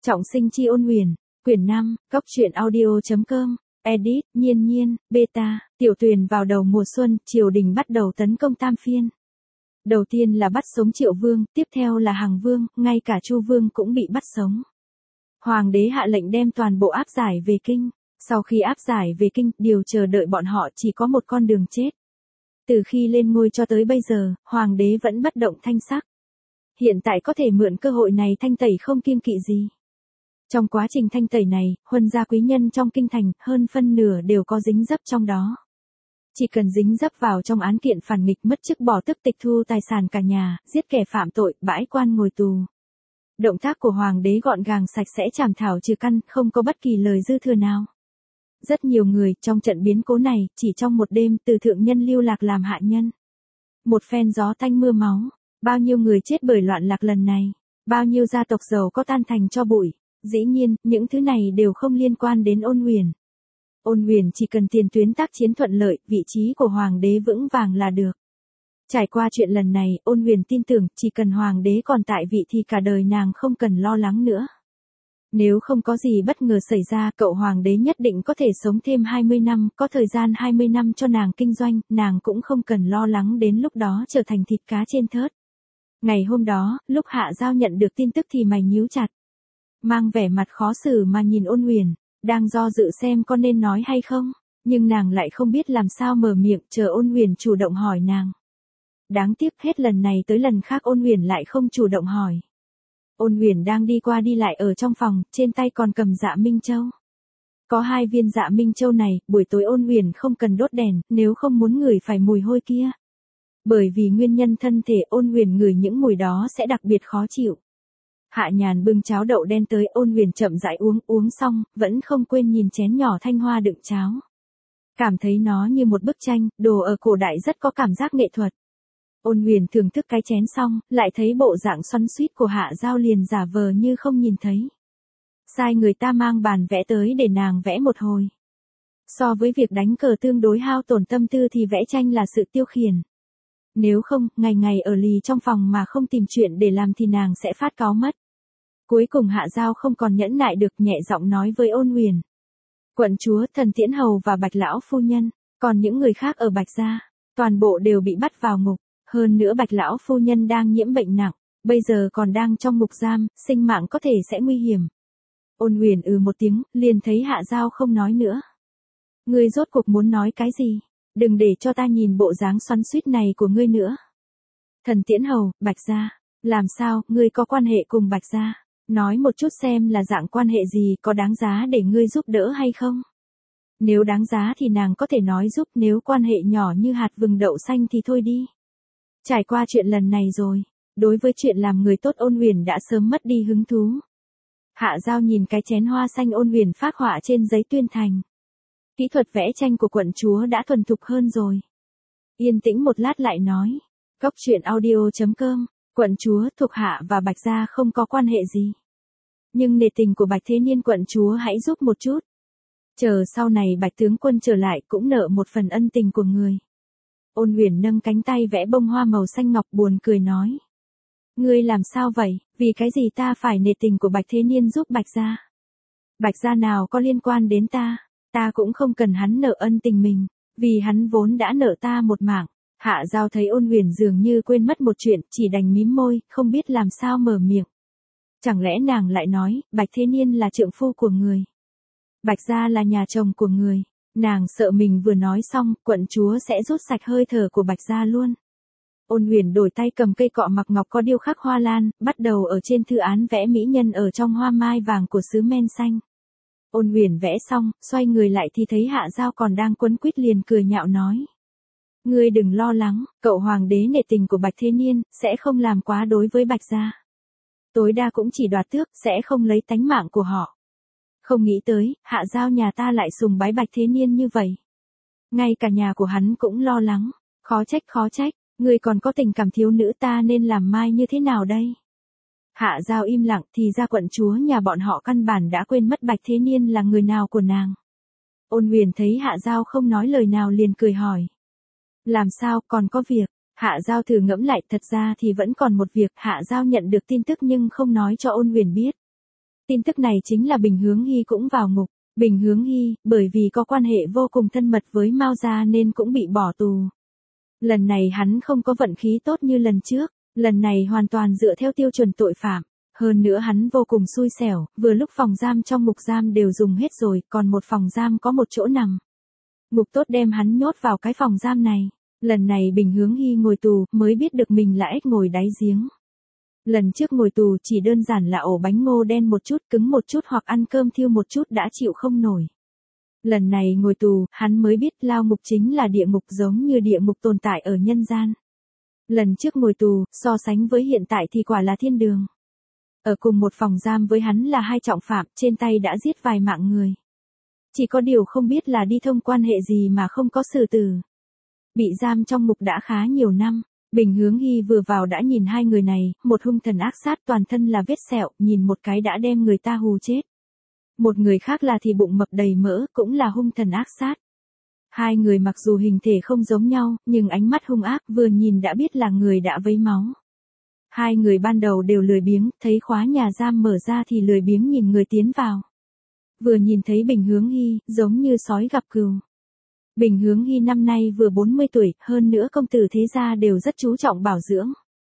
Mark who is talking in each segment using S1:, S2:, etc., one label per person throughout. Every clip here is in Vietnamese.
S1: Trọng sinh chi ôn huyền, quyển 5, góc truyện audio.com, edit, nhiên, beta, tiểu tuyền vào đầu mùa xuân, triều đình bắt đầu tấn công Tam Phiên. Đầu tiên là bắt sống Triệu Vương, tiếp theo là Hằng Vương, ngay cả Chu Vương cũng bị bắt sống. Hoàng đế hạ lệnh đem toàn bộ áp giải về kinh. Sau khi áp giải về kinh, điều chờ đợi bọn họ chỉ có một con đường chết. Từ khi lên ngôi cho tới bây giờ, hoàng đế vẫn bất động thanh sắc. Hiện tại có thể mượn cơ hội này thanh tẩy không kiêng kỵ gì. Trong quá trình thanh tẩy này, huân gia quý nhân trong kinh thành, hơn phân nửa đều có dính dấp trong đó. Chỉ cần dính dấp vào trong án kiện phản nghịch mất chức bỏ tước tịch thu tài sản cả nhà, giết kẻ phạm tội, bãi quan ngồi tù. Động tác của hoàng đế gọn gàng sạch sẽ chảm thảo trừ căn, không có bất kỳ lời dư thừa nào. Rất nhiều người trong trận biến cố này, chỉ trong một đêm từ thượng nhân lưu lạc làm hạ nhân. Một phen gió tanh mưa máu, bao nhiêu người chết bởi loạn lạc lần này, bao nhiêu gia tộc giàu có tan thành cho bụi. Dĩ nhiên, những thứ này đều không liên quan đến Ôn Huyền. Ôn Huyền chỉ cần tiền tuyến tác chiến thuận lợi, vị trí của hoàng đế vững vàng là được. Trải qua chuyện lần này, Ôn Huyền tin tưởng chỉ cần hoàng đế còn tại vị thì cả đời nàng không cần lo lắng nữa. Nếu không có gì bất ngờ xảy ra, cậu hoàng đế nhất định có thể sống thêm 20 năm, có thời gian 20 năm cho nàng kinh doanh, nàng cũng không cần lo lắng đến lúc đó trở thành thịt cá trên thớt. Ngày hôm đó, lúc Hạ Giao nhận được tin tức thì mày nhíu chặt. Mang vẻ mặt khó xử mà nhìn Ôn Huyền, đang do dự xem có nên nói hay không, nhưng nàng lại không biết làm sao mở miệng, chờ Ôn Huyền chủ động hỏi nàng. Đáng tiếc hết lần này tới lần khác Ôn Huyền lại không chủ động hỏi. Ôn Huyền đang đi qua đi lại ở trong phòng, trên tay còn cầm Dạ Minh Châu. Có 2 viên Dạ Minh Châu này, buổi tối Ôn Huyền không cần đốt đèn, nếu không muốn ngửi phải mùi hôi kia. Bởi vì nguyên nhân thân thể Ôn Huyền ngửi những mùi đó sẽ đặc biệt khó chịu. Hạ Nhàn bưng cháo đậu đen tới, Ôn Huyền chậm rãi uống xong, vẫn không quên nhìn chén nhỏ thanh hoa đựng cháo. Cảm thấy nó như một bức tranh, đồ ở cổ đại rất có cảm giác nghệ thuật. Ôn Huyền thưởng thức cái chén xong, lại thấy bộ dạng xoắn xuýt của Hạ Giao liền giả vờ như không nhìn thấy. Sai người ta mang bàn vẽ tới để nàng vẽ một hồi. So với việc đánh cờ tương đối hao tổn tâm tư thì vẽ tranh là sự tiêu khiển. Nếu không, ngày ngày ở lì trong phòng mà không tìm chuyện để làm thì nàng sẽ phát cáu mất. Cuối cùng Hạ Giao không còn nhẫn nại được, nhẹ giọng nói với Ôn Huyền. Quận chúa, Thần Tiễn Hầu và Bạch Lão Phu Nhân, còn những người khác ở Bạch Gia, toàn bộ đều bị bắt vào ngục. Hơn nữa Bạch Lão Phu Nhân đang nhiễm bệnh nặng, bây giờ còn đang trong ngục giam, sinh mạng có thể sẽ nguy hiểm. Ôn Huyền một tiếng, liền thấy Hạ Giao không nói nữa. Ngươi rốt cuộc muốn nói cái gì? Đừng để cho ta nhìn bộ dáng xoắn xuýt này của ngươi nữa. Thần Tiễn Hầu, Bạch Gia, làm sao, ngươi có quan hệ cùng Bạch Gia? Nói một chút xem là dạng quan hệ gì, có đáng giá để ngươi giúp đỡ hay không? Nếu đáng giá thì nàng có thể nói giúp, nếu quan hệ nhỏ như hạt vừng đậu xanh thì thôi đi. Trải qua chuyện lần này rồi, đối với chuyện làm người tốt Ôn Huyền đã sớm mất đi hứng thú. Hạ Giao nhìn cái chén hoa xanh Ôn Huyền phác họa trên giấy tuyên thành. Kỹ thuật vẽ tranh của quận chúa đã thuần thục hơn rồi. Yên tĩnh một lát lại nói. Góc truyện audio.com, quận chúa, thuộc hạ và Bạch Gia không có quan hệ gì. Nhưng nể tình của Bạch Thế Niên quận chúa hãy giúp một chút. Chờ sau này Bạch tướng quân trở lại cũng nợ một phần ân tình của người. Ôn Huyền nâng cánh tay vẽ bông hoa màu xanh ngọc buồn cười nói. Ngươi làm sao vậy, vì cái gì ta phải nể tình của Bạch Thế Niên giúp Bạch Gia? Bạch Gia nào có liên quan đến ta cũng không cần hắn nợ ân tình mình, vì hắn vốn đã nợ ta một mạng. Hạ Giao thấy Ôn Huyền dường như quên mất một chuyện, chỉ đành mím môi, không biết làm sao mở miệng. Chẳng lẽ nàng lại nói, Bạch Thế Niên là trượng phu của người? Bạch Gia là nhà chồng của người. Nàng sợ mình vừa nói xong, quận chúa sẽ rút sạch hơi thở của Bạch Gia luôn. Ôn Huyền đổi tay cầm cây cọ mặc ngọc có điêu khắc hoa lan, bắt đầu ở trên thư án vẽ mỹ nhân ở trong hoa mai vàng của sứ men xanh. Ôn Huyền vẽ xong, xoay người lại thì thấy Hạ Giao còn đang quấn quýt liền cười nhạo nói. Ngươi đừng lo lắng, cậu hoàng đế nể tình của Bạch Thế Niên, sẽ không làm quá đối với Bạch Gia. Tối đa cũng chỉ đoạt tước, sẽ không lấy tánh mạng của họ. Không nghĩ tới, Hạ Giao nhà ta lại sùng bái Bạch Thế Niên như vậy. Ngay cả nhà của hắn cũng lo lắng, khó trách, ngươi còn có tình cảm thiếu nữ ta nên làm mai như thế nào đây? Hạ Giao im lặng thì ra quận chúa nhà bọn họ căn bản đã quên mất Bạch Thế Niên là người nào của nàng. Ôn Huyền thấy Hạ Giao không nói lời nào liền cười hỏi. Làm sao, còn có việc? Hạ Giao thử ngẫm lại, thật ra thì vẫn còn một việc. Hạ Giao nhận được tin tức nhưng không nói cho Ôn Huyền biết. Tin tức này chính là Bình Hướng Hy cũng vào ngục. Bình Hướng Hy, bởi vì có quan hệ vô cùng thân mật với Mao gia nên cũng bị bỏ tù. Lần này hắn không có vận khí tốt như lần trước, lần này hoàn toàn dựa theo tiêu chuẩn tội phạm. Hơn nữa hắn vô cùng xui xẻo, vừa lúc phòng giam trong ngục giam đều dùng hết rồi, còn một phòng giam có một chỗ nằm. Ngục tốt đem hắn nhốt vào cái phòng giam này. Lần này Bình Hướng Hy ngồi tù mới biết được mình là ếch ngồi đáy giếng. Lần trước ngồi tù chỉ đơn giản là ổ bánh ngô đen một chút cứng một chút hoặc ăn cơm thiêu một chút đã chịu không nổi. Lần này ngồi tù, hắn mới biết lao ngục chính là địa ngục giống như địa ngục tồn tại ở nhân gian. Lần trước ngồi tù, so sánh với hiện tại thì quả là thiên đường. Ở cùng một phòng giam với hắn là hai trọng phạm, trên tay đã giết vài mạng người. Chỉ có điều không biết là đi thông quan hệ gì mà không có xử tử. Bị giam trong ngục đã khá nhiều năm. Bình Hướng Hy vừa vào đã nhìn hai người này, một hung thần ác sát toàn thân là vết sẹo, nhìn một cái đã đem người ta hù chết. Một người khác là thì bụng mập đầy mỡ, cũng là hung thần ác sát. Hai người mặc dù hình thể không giống nhau, nhưng ánh mắt hung ác vừa nhìn đã biết là người đã vấy máu. Hai người ban đầu đều lười biếng, thấy khóa nhà giam mở ra thì lười biếng nhìn người tiến vào. Vừa nhìn thấy Bình Hướng Hy, giống như sói gặp cừu. Bình Hướng Hy năm nay vừa 40 tuổi, hơn nữa công tử thế gia đều rất chú trọng bảo dưỡng.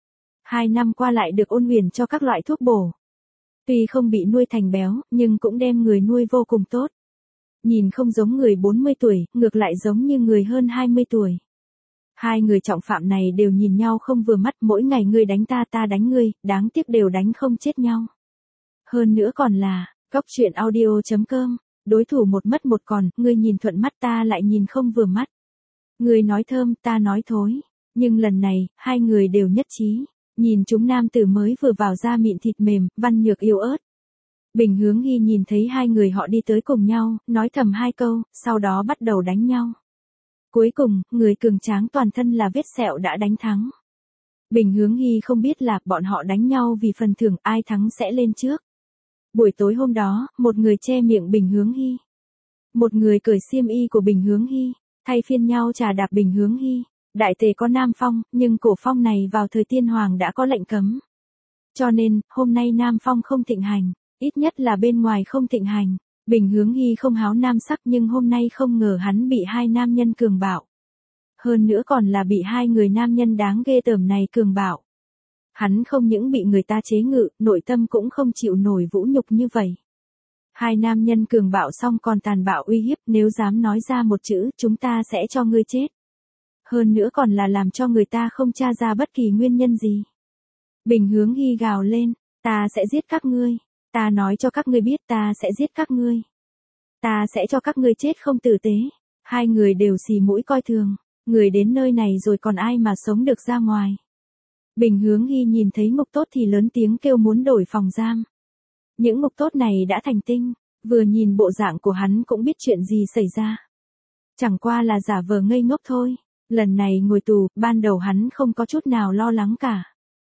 S1: 2 năm qua lại được Ôn Huyền cho các loại thuốc bổ. Tuy không bị nuôi thành béo, nhưng cũng đem người nuôi vô cùng tốt. Nhìn không giống người 40 tuổi, ngược lại giống như người hơn 20 tuổi. Hai người trọng phạm này đều nhìn nhau không vừa mắt, mỗi ngày ngươi đánh ta ta đánh ngươi, đáng tiếc đều đánh không chết nhau. Hơn nữa còn là, coctruyện.audio.com, đối thủ một mất một còn, ngươi nhìn thuận mắt ta lại nhìn không vừa mắt. Ngươi nói thơm ta nói thối, nhưng lần này, hai người đều nhất trí. Nhìn chúng nam tử mới vừa vào da mịn thịt mềm, văn nhược yếu ớt. Bình Hướng Hy nhìn thấy hai người họ đi tới cùng nhau, nói thầm hai câu, sau đó bắt đầu đánh nhau. Cuối cùng, người cường tráng toàn thân là vết sẹo đã đánh thắng. Bình Hướng Hy không biết là bọn họ đánh nhau vì phần thưởng ai thắng sẽ lên trước. Buổi tối hôm đó, một người che miệng Bình Hướng Hy. Một người cởi xiêm y của Bình Hướng Hy, thay phiên nhau trà đạp Bình Hướng Hy. Đại tề có Nam Phong, nhưng cổ phong này vào thời Tiên Hoàng đã có lệnh cấm. Cho nên, hôm nay Nam Phong không thịnh hành, ít nhất là bên ngoài không thịnh hành. Bình Hướng Hy không háo nam sắc nhưng hôm nay không ngờ hắn bị hai nam nhân cường bạo. Hơn nữa còn là bị hai người nam nhân đáng ghê tởm này cường bạo. Hắn không những bị người ta chế ngự, nội tâm cũng không chịu nổi vũ nhục như vậy. Hai nam nhân cường bạo xong còn tàn bạo uy hiếp, nếu dám nói ra một chữ, chúng ta sẽ cho ngươi chết. Hơn nữa còn là làm cho người ta không tra ra bất kỳ nguyên nhân gì. Bình Hướng Hy gào lên, ta sẽ giết các ngươi, ta nói cho các ngươi biết ta sẽ giết các ngươi. Ta sẽ cho các ngươi chết không tử tế. Hai người đều xì mũi coi thường, người đến nơi này rồi còn ai mà sống được ra ngoài. Bình Hướng Hy nhìn thấy ngục tốt thì lớn tiếng kêu muốn đổi phòng giam. Những ngục tốt này đã thành tinh, vừa nhìn bộ dạng của hắn cũng biết chuyện gì xảy ra. Chẳng qua là giả vờ ngây ngốc thôi. Lần này ngồi tù, ban đầu hắn không có chút nào lo lắng cả.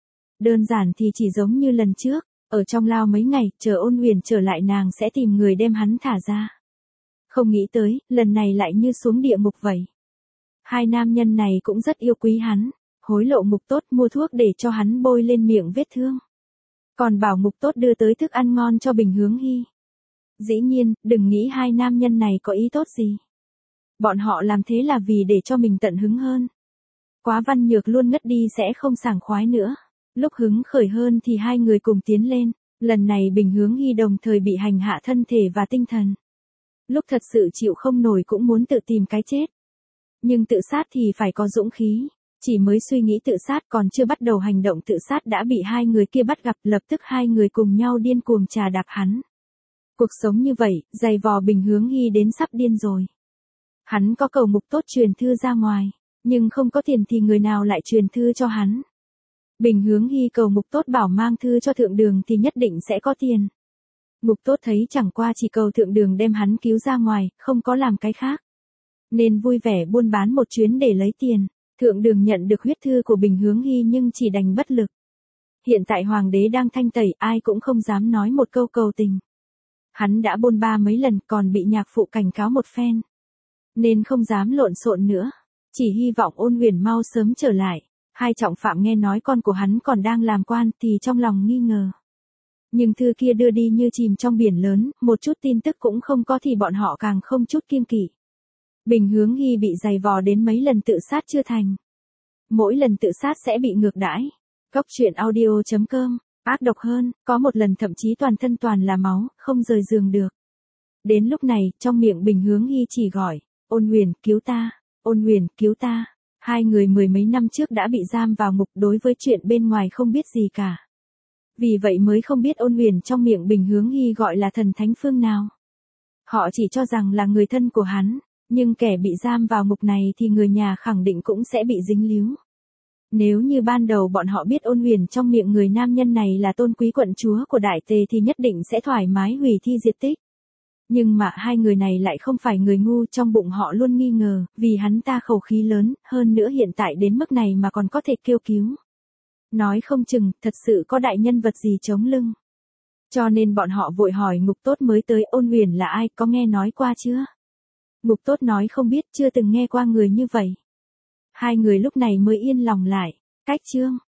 S1: Đơn giản thì chỉ giống như lần trước, ở trong lao mấy ngày, chờ Ôn Huyền trở lại nàng sẽ tìm người đem hắn thả ra. Không nghĩ tới, lần này lại như xuống địa ngục vậy. Hai nam nhân này cũng rất yêu quý hắn, hối lộ ngục tốt mua thuốc để cho hắn bôi lên miệng vết thương. Còn bảo ngục tốt đưa tới thức ăn ngon cho Bình Hướng Hy. Dĩ nhiên, đừng nghĩ hai nam nhân này có ý tốt gì. Bọn họ làm thế là vì để cho mình tận hứng hơn. Quá Văn Nhược luôn ngất đi sẽ không sảng khoái nữa. Lúc hứng khởi hơn thì hai người cùng tiến lên. Lần này Bình Hướng Hy đồng thời bị hành hạ thân thể và tinh thần. Lúc thật sự chịu không nổi cũng muốn tự tìm cái chết. Nhưng tự sát thì phải có dũng khí. Chỉ mới suy nghĩ tự sát còn chưa bắt đầu hành động tự sát đã bị hai người kia bắt gặp, lập tức hai người cùng nhau điên cuồng trà đạp hắn. Cuộc sống như vậy, dày vò Bình Hướng Hy đến sắp điên rồi. Hắn có cầu ngục tốt truyền thư ra ngoài, nhưng không có tiền thì người nào lại truyền thư cho hắn. Bình Hướng Hy cầu ngục tốt bảo mang thư cho thượng đường thì nhất định sẽ có tiền. Ngục tốt thấy chẳng qua chỉ cầu thượng đường đem hắn cứu ra ngoài, không có làm cái khác. Nên vui vẻ buôn bán một chuyến để lấy tiền. Thượng đường nhận được huyết thư của Bình Hướng Hy nhưng chỉ đành bất lực. Hiện tại hoàng đế đang thanh tẩy, ai cũng không dám nói một câu cầu tình. Hắn đã bôn ba mấy lần còn bị nhạc phụ cảnh cáo một phen. Nên không dám lộn xộn nữa. Chỉ hy vọng Ôn Huyền mau sớm trở lại. Hai trọng phạm nghe nói con của hắn còn đang làm quan thì trong lòng nghi ngờ. Nhưng thư kia đưa đi như chìm trong biển lớn, một chút tin tức cũng không có thì bọn họ càng không chút kiêng kỵ. Bình Hướng Hy bị giày vò đến mấy lần tự sát chưa thành. Mỗi lần tự sát sẽ bị ngược đãi. Cốc truyện audio.com, ác độc hơn, có một lần thậm chí toàn thân toàn là máu, không rời giường được. Đến lúc này, trong miệng Bình Hướng Hy chỉ gọi, Ôn Huyền, cứu ta, Ôn Huyền, cứu ta. Hai người mười mấy năm trước đã bị giam vào ngục, đối với chuyện bên ngoài không biết gì cả. Vì vậy mới không biết Ôn Huyền trong miệng Bình Hướng Hy gọi là thần thánh phương nào. Họ chỉ cho rằng là người thân của hắn, nhưng kẻ bị giam vào ngục này thì người nhà khẳng định cũng sẽ bị dính líu. Nếu như ban đầu bọn họ biết Ôn Huyền trong miệng người nam nhân này là tôn quý quận chúa của Đại Tề thì nhất định sẽ thoải mái hủy thi diệt tích. Nhưng mà hai người này lại không phải người ngu, trong bụng họ luôn nghi ngờ, vì hắn ta khẩu khí lớn, hơn nữa hiện tại đến mức này mà còn có thể kêu cứu. Nói không chừng, thật sự có đại nhân vật gì chống lưng. Cho nên bọn họ vội hỏi Ngục Tốt mới tới, Ôn Huyền là ai, có nghe nói qua chưa? Ngục Tốt nói không biết, chưa từng nghe qua người như vậy. Hai người lúc này mới yên lòng lại. Cách chương